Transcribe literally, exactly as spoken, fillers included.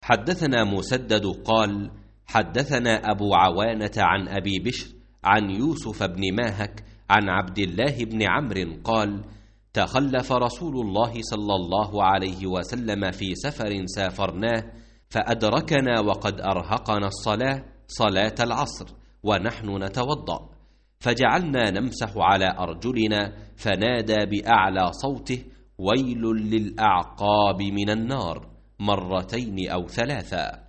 حدثنا مسدد قال حدثنا أبو عوانة عن أبي بشر عن يوسف بن ماهك عن عبد الله بن عمرو قال تخلف رسول الله صلى الله عليه وسلم في سفر سافرناه فأدركنا وقد أرهقنا الصلاة صلاة العصر ونحن نتوضأ، فجعلنا نمسح على أرجلنا، فنادى بأعلى صوته ويل للأعقاب من النار مرتين أو ثلاثا.